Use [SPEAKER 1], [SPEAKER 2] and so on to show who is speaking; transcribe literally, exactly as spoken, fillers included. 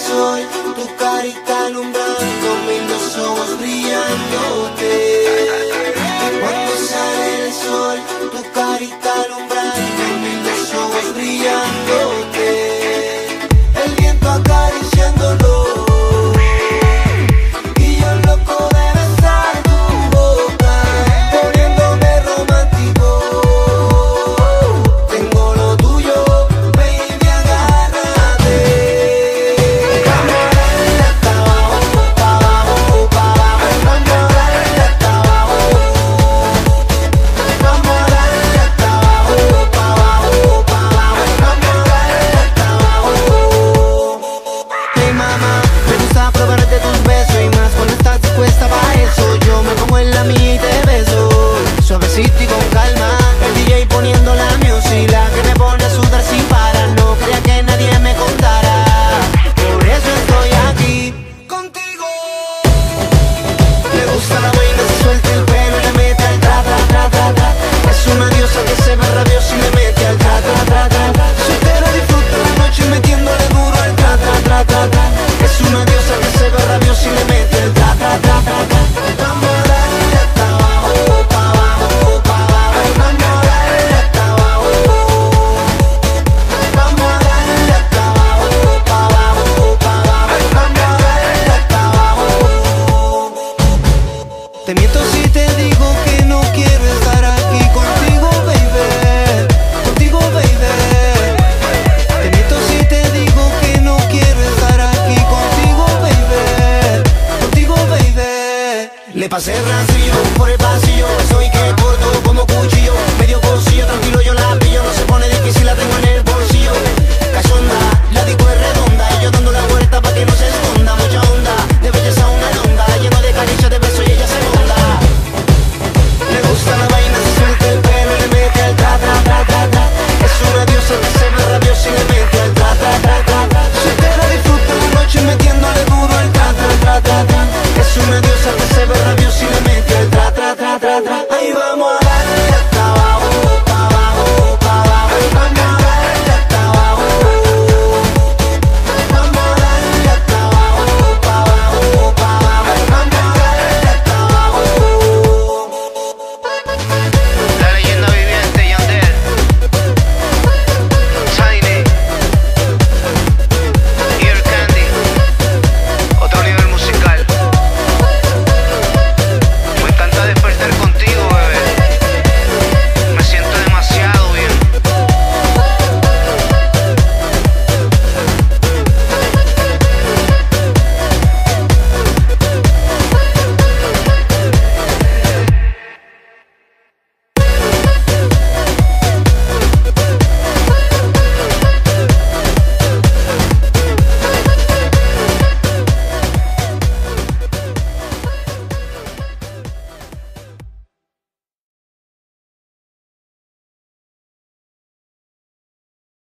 [SPEAKER 1] sol, tu carita alumbrándome y los ojos brillándote. Cuando sale el sol, tu carita alumbrándome y los ojos brillándote. El viento acariciándolo y yo loco de besar tu boca, poniéndome romántico. Tengo lo tuyo, baby, agárrate. Vamos a darle hasta abajo, pa' abajo, pa' abajo. Vamos a darle hasta abajo. Vamos a darle hasta abajo, pa' abajo, pa' abajo. Vamos a darle hasta abajo. Hey mamá, me gusta probarte tus besos y más cuando estás dispuesta pa' eso. Yo me pongo en la mía y te beso, suavecito y con calma. El D J poniendo la music, la que me pone a sudar sin parar. No quería que nadie me contara, por eso estoy aquí contigo. Le gusta la vaina, se suelta el pelo y le mete al tra, tra, tra, tra, tra. Es una diosa que se ve rabiosa y le mete al tra, tra, tra, tra, tra. Soltera disfruta la noche metiéndole duro al tra, tra, tra, tra, tra. Es una diosa que se ve rabiosa y le mete al tra, tra, tra, tra, tra. Vamos a darle hasta abajo, pa' abajo, pa' abajo. Vamos a darle hasta abajo. Vamos a darle hasta abajo, pa' abajo, pa' abajo. Vamos a darle hasta abajo. Te miento si te digo que no quiero estar aquí contigo, baby. Contigo, baby. Te miento si te digo que no quiero estar aquí contigo, baby. Contigo, baby. Le pasé ras